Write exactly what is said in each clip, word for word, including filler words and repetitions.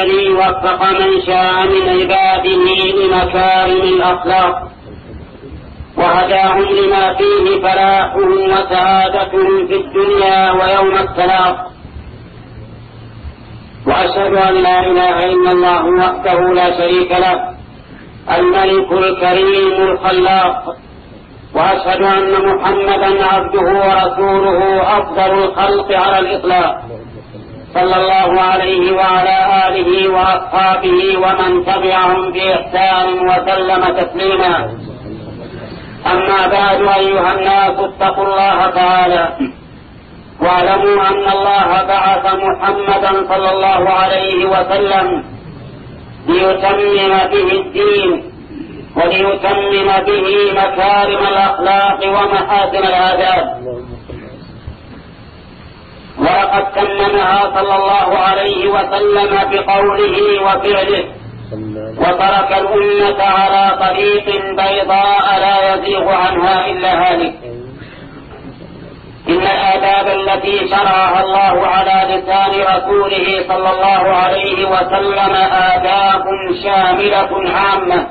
الذي وفق من شاء من عباده لمكارم الأخلاق وهداهم لما فيه فلاحهم وسعادتهم في الدنيا ويوم التلاق. وأشهد أن لا إله إلا الله وحده لا شريك له الملك الكريم الخلاق، وأشهد أن محمدا عبده ورسوله أفضل الخلق على الإطلاق، صلى الله عليه وعلى آله وأصحابه ومن تبعهم بإحسان وسلم تسليما. أما بعد، أيها الناس اتقوا الله تعالى واعلموا أن الله بعث محمدا صلى الله عليه وسلم ليتمم به الدين وليتمم به مكارم الأخلاق ومحاسن الآداب، ولقد تممها صلى الله عليه وسلم بقوله وفعله، وترك الأمة على طريق بيضاء لا يزيغ عنها إلا هالك. إن الآداب التي شرعها الله على لسان رسوله صلى الله عليه وسلم آداب شاملة عامة،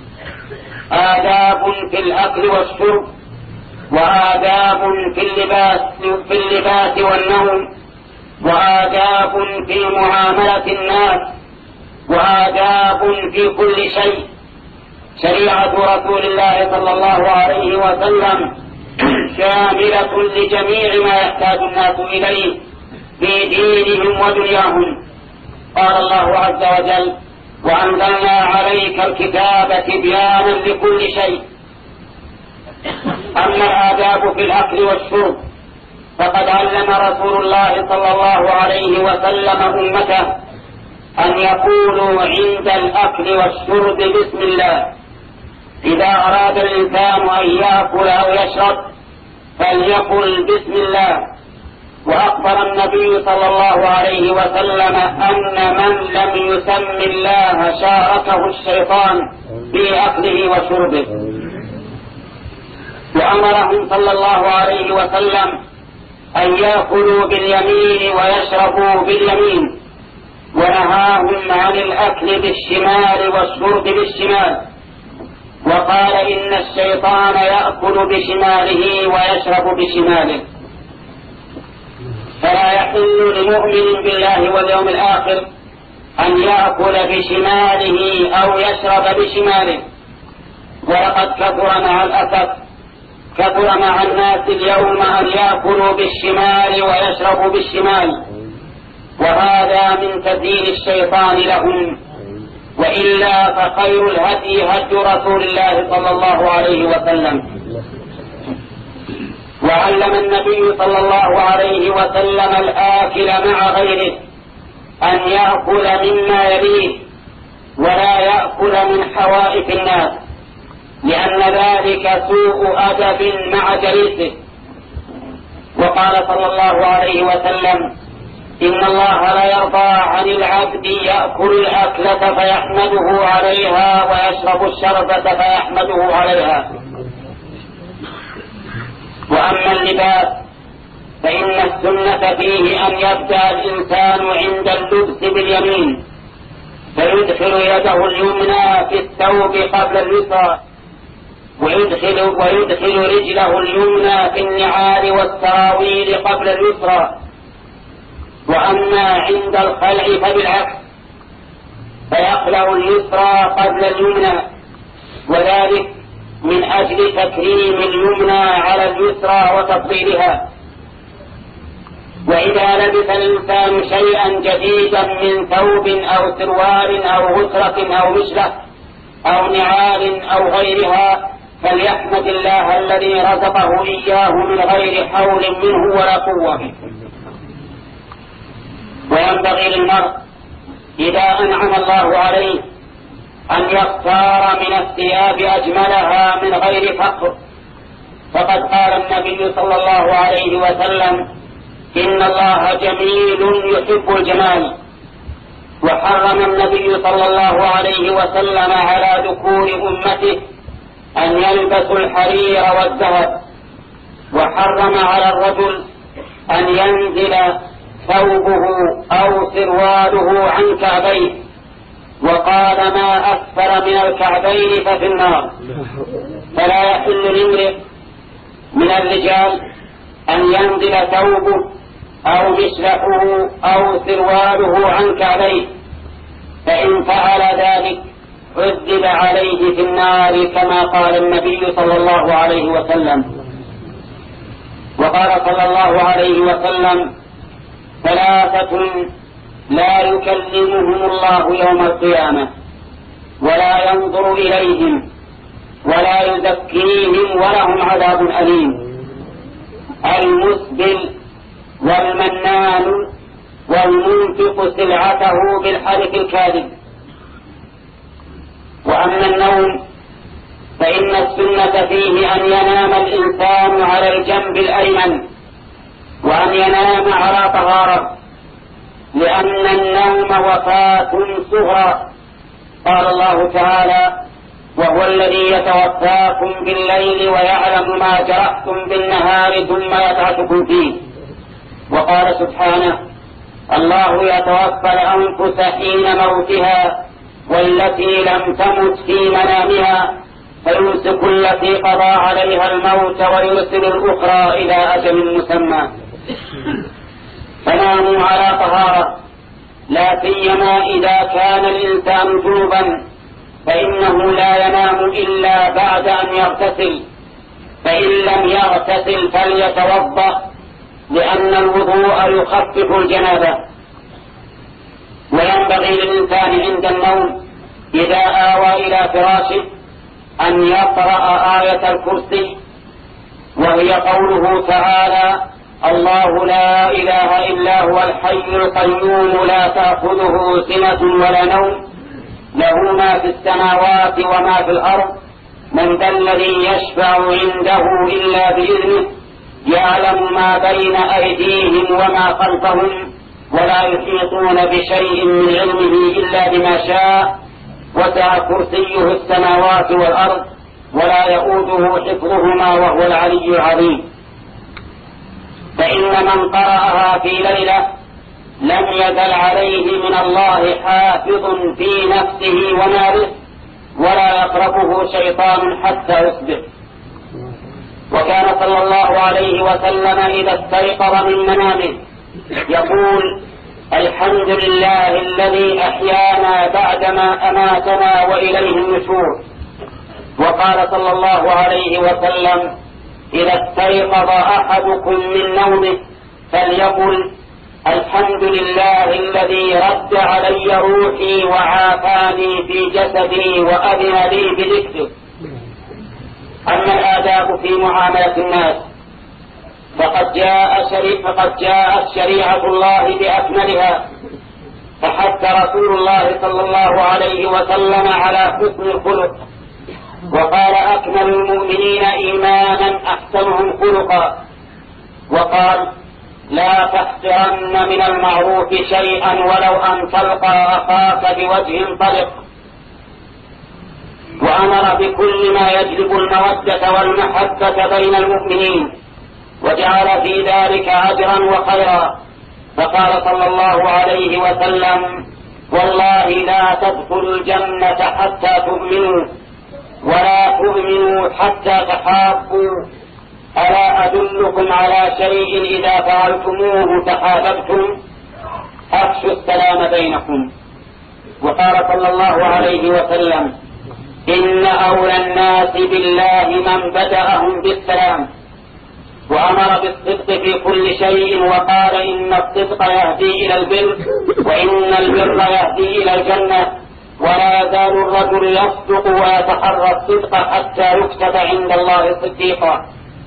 آداب في الأكل والشرب، وآداب في اللباس, في اللباس والنوم، وآداب في معاملة الناس، وآداب في كل شيء. شريعة رسول الله صلى الله عليه وسلم شاملة لجميع ما يحتاج الناس إليه في دينهم ودنياهم. قال الله عز وجل: وأنزلنا عليك الكتاب تبيانا لكل شيء. أما الآداب في الأكل والشرب فقد علم رسول الله صلى الله عليه وسلم أمته أن يقولوا عند الأكل والشرب بسم الله. إذا أراد الإنسان أن يأكل أو يشرب فليقل بسم الله. وأخبر النبي صلى الله عليه وسلم أن من لم يسم الله شاركه الشيطان في أكله وشربه. وأمرهم صلى الله عليه وسلم أن يأكلوا باليمين ويشربوا باليمين، ونهاهم عن الأكل بالشمال والشرب بالشمال، وقال: إن الشيطان يأكل بشماله ويشرب بشماله. فلا يحل لمؤمن بالله واليوم الآخر أن يأكل بشماله أو يشرب بشماله. ولقد كثر مع الأسف كثر مع الناس اليوم أن يأكلوا بالشمال ويشربوا بالشمال، وهذا من تزيين الشيطان لهم. وإلا فخير الهدي هدي رسول الله صلى الله عليه وسلم. وعلم النبي صلى الله عليه وسلم الآكل مع غيره أن يأكل مما يليه ولا يأكل من حوائف الناس، لأن ذلك سوء أدب مع جليسه. وقال صلى الله عليه وسلم: إن الله لا يرضى عن العبد يأكل الأكلة فيحمده عليها ويشرب الشربة فيحمده عليها. وأما اللباس فإن السنة فيه أن يبدأ الإنسان عند اللبس باليمين، فيدخل يده اليمنى في الثوب قبل اليسرى، ويدخل, ويدخل رجله اليمنى في النعال والسراويل قبل اليسرى. وأما عند الخلع فبالعكس، فيخلع اليسرى قبل اليمنى، وذلك من أجل تكريم اليمنى على اليسرى وتفضيلها. وإذا لبس الإنسان شيئا جديدا من ثوب أو سروال أو غترة أو مشلة أو نعال أو غيرها فليحمد الله الذي رزقه إياه من غير حول منه ولا قوة. وينبغي للمرء إذا أنعم الله عليه أن يختار من الثياب أجملها من غير فقر، فقد قال النبي صلى الله عليه وسلم: إن الله جميل يحب الجمال. وحرم النبي صلى الله عليه وسلم على ذكور أمته أن يلبسوا الحرير والذهب، وحرم على الرجل أن ينزل ثوبه أو سرواله عن كعبيه، وقال ما أسفل من الكعبين ففي النار. فلا يحل لامرئ من الرجال أن ينزل ثوبه أو مشلحه أو سرواله عن كعبيه، فإن فعل ذلك عذب عليه في النار كما قال النبي صلى الله عليه وسلم. وقال صلى الله عليه وسلم ثلاثة لا يكلمهم الله يوم القيامة ولا ينظر إليهم ولا يزكيهم ولهم عذاب أليم: المسبل والمنان والمنفق سلعته بالحلف الكاذب. وأما النوم فإن السنة فيه أن ينام الإنسان على الجنب الأيمن وأن ينام على طهارة، لأن النوم وفاة صغرى. قال الله تعالى: وهو الذي يتوفاكم بالليل ويعلم ما جرحتم بالنهار ثم يبعثكم فيه. وقال سبحانه: الله يتوفى الأنفس حين موتها والتي لم تمت في منامها فيمسك التي قضى عليها الموت ويرسل الأخرى إلى أجل مسمى. فناموا على طهارة، لا سيما إذا كان الإنسان جنبا، فإنه لا ينام إلا بعد أن يغتسل، فإن لم يغتسل فليتوضأ، لأن الوضوء يخفف الجنابة. وينبغي للإنسان عند النوم إذا آوى إلى فراشه أن يقرأ آية الكرسي، وهي قوله تعالى: الله لا إله إلا هو الحي القيوم لا تأخذه سنة ولا نوم له ما في السماوات وما في الأرض من ذا الذي يشفع عنده إلا بإذنه يعلم ما بين أيديهم وما خلفهم ولا يحيطون بشيء من علمه إلا بما شاء وسع كرسيه السماوات والأرض ولا يؤوده حفظهما وهو العلي العظيم. فإن من قرأها في ليلة لم يزل عليه من الله حافظ في نفسه وماله ولا يقربه شيطان حتى يصبح. وكان صلى الله عليه وسلم إذا استيقظ من منامه يقول: الحمد لله الذي أحيانا بعدما أماتنا وإليه النشور. وقال صلى الله عليه وسلم: إذا استيقظ أحدكم من نومه فليقل: الحمد لله الذي رد علي روحي وعافاني في جسدي وأذن لي بذكره. أما الآداب في معاملة الناس فقد جاء شريعة فقد جاءت شريعة الله بأكملها، فحث رسول الله صلى الله عليه وسلم على حسن الخلق، وقال: أكمل المؤمنين إيمانا أحسنهم خلقا. وقال: لا تحقرن من المعروف شيئا ولو أن تلقى أخاك بوجه طلق. وأمر بكل ما يجلب المودة والمحبة بين المؤمنين، وجعل في ذلك أجرا وخيرا. فقال صلى الله عليه وسلم: والله لا تدخلوا الجنة حتى تؤمنوا ولا تؤمنوا حتى تحابوا، ألا أدلكم على شيء إذا فعلتموه تحاببتم؟ أفشوا السلام بينكم. وقال صلى الله عليه وسلم: إن أولى الناس بالله من بدأهم بالسلام. وأمر بالصدق في كل شيء، وقال: إن الصدق يهدي إلى البر وإن البر يهدي إلى الجنة، ولا يزال الرجل يصدق ويتحرى الصدق حتى يكتب عند الله صديقا.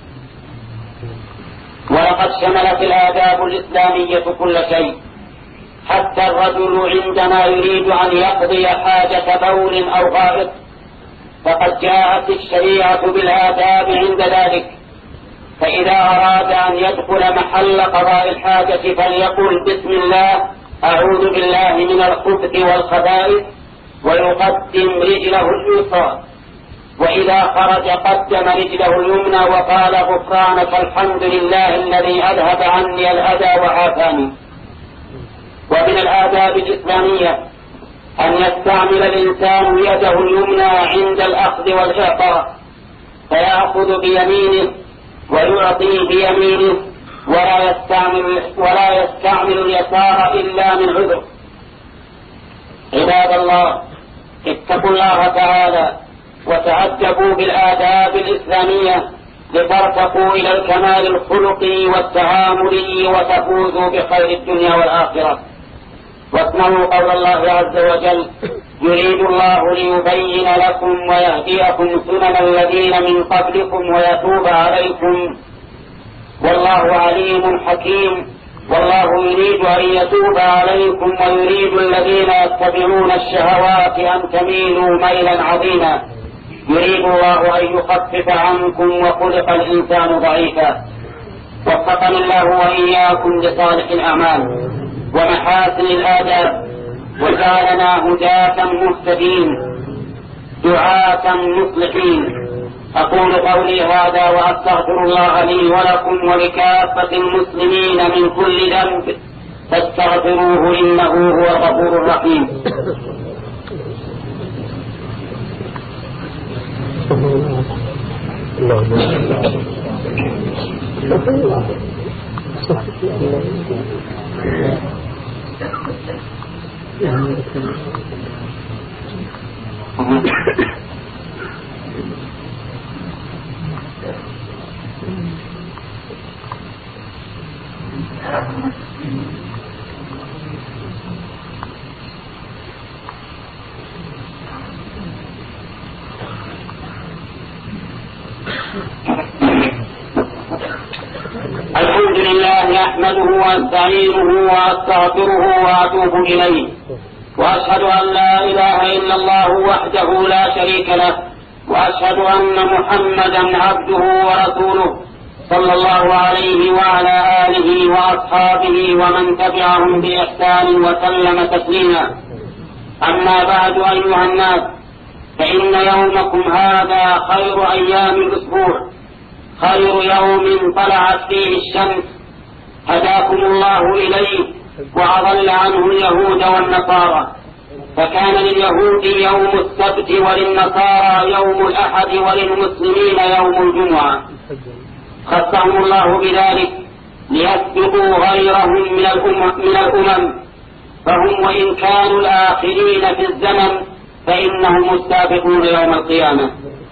ولقد شملت الآداب الإسلامية كل شيء، حتى الرجل عندما يريد أن يقضي حاجة بول أو غائط فقد جاءت الشريعة بالآداب عند ذلك. فإذا أراد أن يدخل محل قضاء الحاجة فليقل: بسم الله، أعوذ بالله من الخبث والخبائث، ويقدم رجله اليسرى، وإذا خرج قدم رجله اليمنى وقال: غفرانك الحمد لله الذي أذهب عني الأذى وعافاني. ومن الآداب الإسلامية أن يستعمل الإنسان يده اليمنى عند الأخذ والإعطاء، فيأخذ بيمينه ويعطي بيمينه، ولا يستعمل, ولا يستعمل اليسار إلا من عذر. عباد الله، اتقوا الله تعالى وتأدبوا بالآداب الإسلامية لترتقوا إلى الكمال الخلقي والتعاملي وتفوزوا بخير الدنيا والآخرة. واسمعوا قول الله عز وجل: يريد الله ليبين لكم ويهديكم سنن الذين من قبلكم ويتوب عليكم والله عليم حكيم. والله يريد أن يتوب عليكم ويريد الذين يتبعون الشهوات أن تميلوا ميلا عظيما. يريد الله أن يخفف عنكم وخلق الإنسان ضعيفا. وفقني الله وإياكم لصالح الأعمال ومحاسن الآداب، وجعلنا هداة مهتدين دعاة مصلحين. أقول قولي هذا وأستغفر الله لي ولكم ولكافة المسلمين من كل ذنب، فاستغفروه إنه هو الغفور الرحيم. الحمد لله نحمده ونستعينه واستغفره واتوب اليه، واشهد ان لا اله الا الله وحده لا شريك له، واشهد ان محمدا عبده ورسوله صلى الله عليه وعلى اله واصحابه ومن تبعهم باحسان وسلم تسليما. اما بعد ايها الناس، فان يومكم هذا خير ايام الاسبوع، خير يوم طلعت فيه الشمس هداكم الله إليه وأضل عنه اليهود والنصارى. فكان لليهود يوم السبت وللنصارى يوم الأحد وللمسلمين يوم الجمعة، خصهم الله بذلك ليسبقوا غيرهم من الأمم, من الأمم فهم وإن كانوا الآخرين في الزمن فإنهم السابقون يوم القيامة.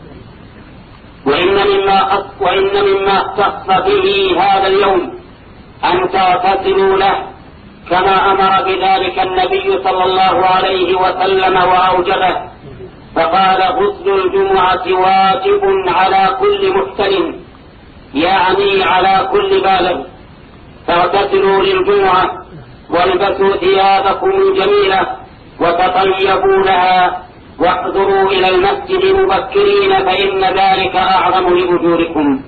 وإن مما وإن مما اختص به هذا اليوم أن تغتسلوا له كما أمر بذلك النبي صلى الله عليه وسلم وأوجبه، فقال: غسل الجمعة واجب على كل محتلم، يعني على كل بالغ. فاغتسلوا للجمعة والبسوا ثيابكم الجميلة وتطيبوا لها واحضروا إلى المسجد مبكرين فإن ذلك أعظم لأجوركم.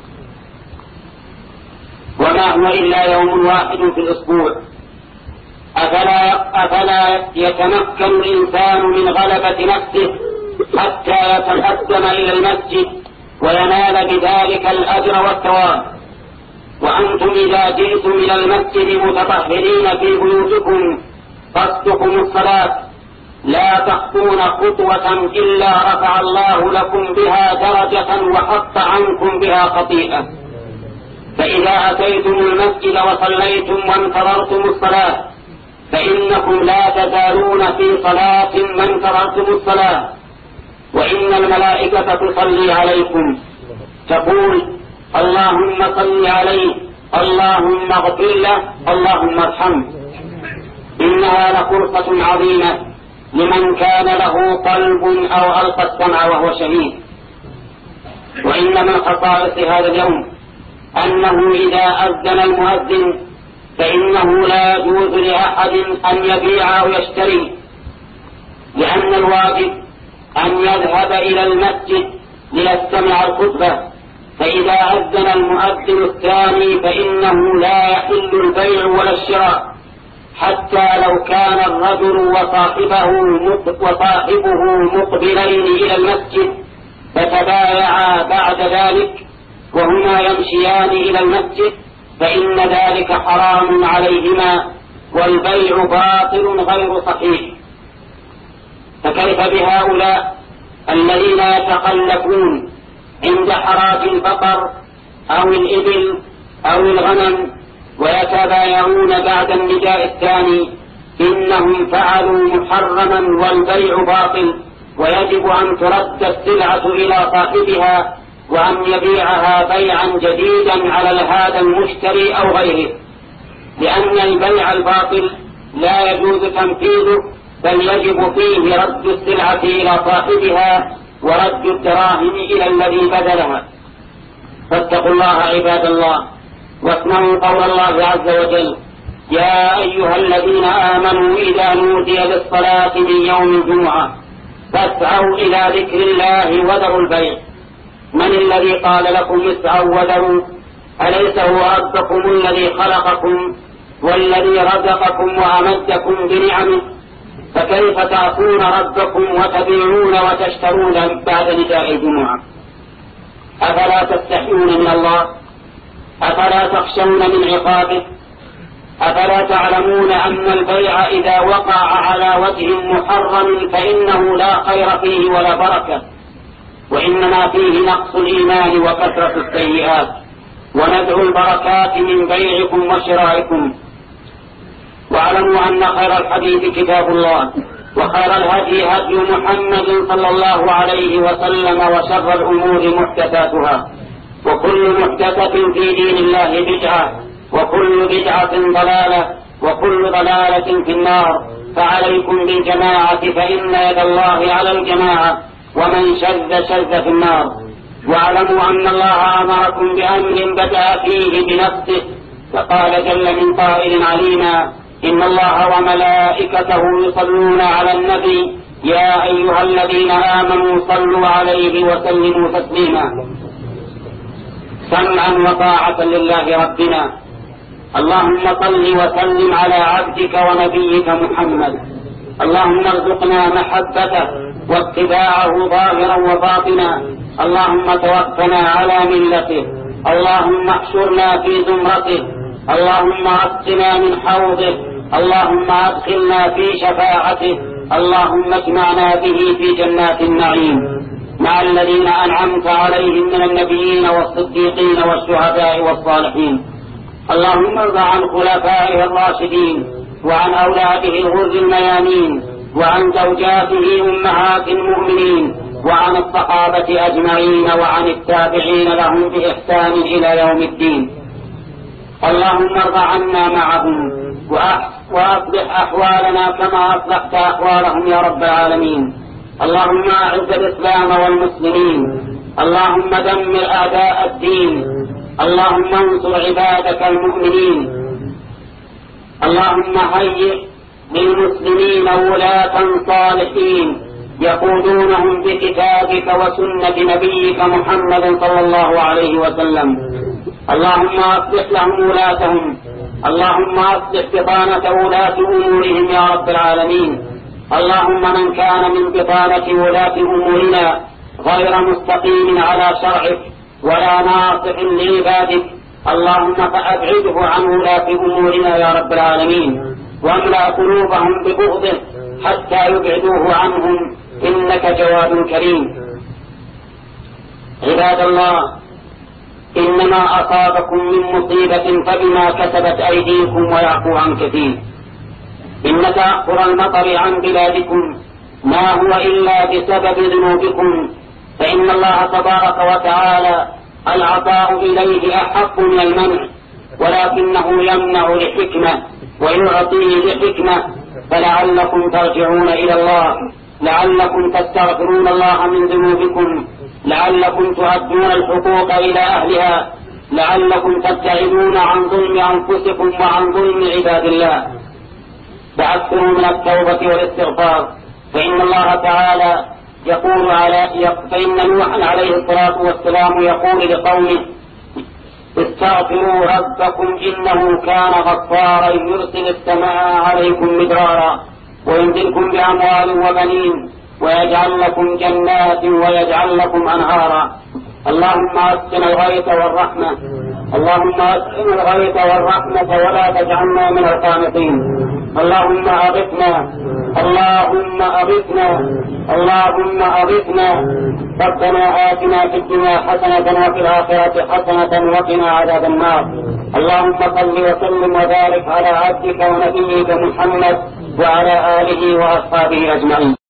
وما هو إلا يوم واحد في الأسبوع، أفلا, أفلا يتمكن الإنسان من غلبة نفسه حتى يتقدم إلى المسجد وينال بذلك الأجر والثواب؟ وأنتم إذا جئتم إلى المسجد متطهرين في بيوتكم قصدكم الصلاة، لا تخطون خطوة إلا رفع الله لكم بها درجة وحط عنكم بها خطيئة. فإذا أتيتم المسجد وصليتم وانتظرتم الصلاة فإنكم لا تزالون في صلاة ما انتظرتم الصلاة، وإن الملائكة تصلي عليكم تقول: اللهم صل عليه، اللهم اغفر له، اللهم ارحمه. إنها لفرصة عظيمة لمن كان له قلب أو ألقى السمع وهو شهيد. وإن من خصائص هذا اليوم أنه إذا أذن المؤذن فإنه لا يجوز لأحد أن يبيع أو يشتري، لأن الواجب أن يذهب إلى المسجد ليستمع الخطبة. فإذا أذن المؤذن الثاني فإنه لا يحل البيع ولا الشراء، حتى لو كان الرجل وصاحبه وصاحبه مقبلين إلى المسجد فتبايعا بعد ذلك وهما يمشيان إلى المسجد فإن ذلك حرام عليهما، والبيع باطل غير صحيح. فكيف بهؤلاء الذين يتخلفون عند حراج البقر أو الإبل أو الغنم ويتبايعون بعد النداء الثاني إنهم فعلوا محرما والبيع باطل، ويجب أن ترد السلعة إلى صاحبها وأن يبيعها بيعا جديدا على هذا المشتري أو غيره، لأن البيع الباطل لا يجوز تنفيذه، بل يجب فيه رد السلعة إلى صاحبها ورد الدراهم إلى الذي بدلها. فاتقوا الله عباد الله، واسمعوا قول الله عز وجل: يا أيها الذين آمنوا إذا نودي للصلاة من يوم الجمعة فاسعوا إلى ذكر الله وذروا البيع. من الذي قال لكم اسعوا وذروا؟ أليس هو ربكم الذي خلقكم والذي رزقكم وأمدكم بنعمه؟ فكيف تعصون ربكم وتبيعون وتشترون بعد نداء الجمعة؟ أفلا تستحيون من الله؟ أفلا تخشون من عقابه؟ أفلا تعلمون أن البيع إذا وقع على وجه محرم فإنه لا خير فيه ولا بركة، وإنما فيه نقص الإيمان وكثرة السيئات، وندعو البركات من بيعكم وشرائكم. واعلموا أن خير الحديث كتاب الله، وخير الهدي هدي محمد صلى الله عليه وسلم، وشر الأمور محدثاتها، وكل محدثة في دين الله بدعة، وكل بدعة ضلالة، وكل ضلالة في النار. فعليكم بالجماعة فإن يد الله على الجماعة، ومن شذ شذ في النار. واعلموا أن الله أمركم بأمر بدأ فيه بنفسه، فقال جل من قائل عليما: إن الله وملائكته يصلون على النبي يا أيها الذين آمنوا صلوا عليه وسلموا تسليما. سمعا وطاعة لله ربنا. اللهم صل وسلم على عبدك ونبيك محمد. اللهم ارزقنا محبته واتباعه ظاهرا وباطنا. اللهم توفنا على ملته. اللهم احشرنا في زمرته. اللهم اسقنا من حوضه. اللهم ادخلنا في شفاعته. اللهم اجمعنا به في جنات النعيم مع الذين أنعمت عليهم من النبيين والصديقين والشهداء والصالحين. اللهم ارض عن خلفائه الراشدين وعن أولاده الغر الميامين وعن زوجاته أمهات المؤمنين وعن الصحابة أجمعين وعن التابعين لهم بإحسان إلى يوم الدين. اللهم ارض عنا معهم وأصلح أحوالنا كما أصلحت أحوالهم يا رب العالمين. اللهم أعز الإسلام والمسلمين. اللهم دمر أعداء الدين. اللهم انصر عبادك المؤمنين. اللهم هيئ للمسلمين ولاة صالحين يقودونهم بكتابك وسنة نبيك محمد صلى الله عليه وسلم. اللهم أصلح لهم ولاتهم. اللهم أصلح بطانة ولاة أمورهم يا رب العالمين. اللهم من كان من بطانة ولاة أمورنا غير مستقيم على شرعك ولا ناصح لعبادك، اللهم فأبعده عن ولاة أمورنا يا رب العالمين، واملأ قلوبهم ببغضه حتى يبعدوه عنهم، إنك جواد كريم. عباد الله، إنما أصابكم من مصيبة فبما كسبت أيديكم ويعفو عن كثير. إن تأخر المطر عن بلادكم ما هو إلا بسبب ذنوبكم، فإن الله تبارك وتعالى العطاء إليه أحق من المنع، ولكنه يمنع لحكمة ويعطي لحكمة، فلعلكم ترجعون إلى الله، لعلكم تستغفرون الله من ذنوبكم، لعلكم تؤدون الحقوق إلى أهلها، لعلكم تبتعدون عن ظلم أنفسكم وعن ظلم عباد الله. فأكثروا من التوبة والاستغفار، فإن الله تعالى يقول على فإن نوحا عليه الصلاة والسلام يقول لقومه: استغفروا ربكم إنه كان غفارا يرسل السماء عليكم مدرارا ويمددكم بأموال وبنين ويجعل لكم جنات ويجعل لكم أنهارا. اللهم أسقنا الغيث والرحمة اللهم اسقنا الغيث والرحمة ولا تجعلنا من القانطين. اللهم أغثنا اللهم أغثنا اللهم أغثنا. ربنا آتنا في الدنيا حسنة وفي الآخرة حسنة وقنا عذاب النار. اللهم صل وسلم وبارك على عبدك ونبيك محمد وعلى آله وأصحابه أجمعين.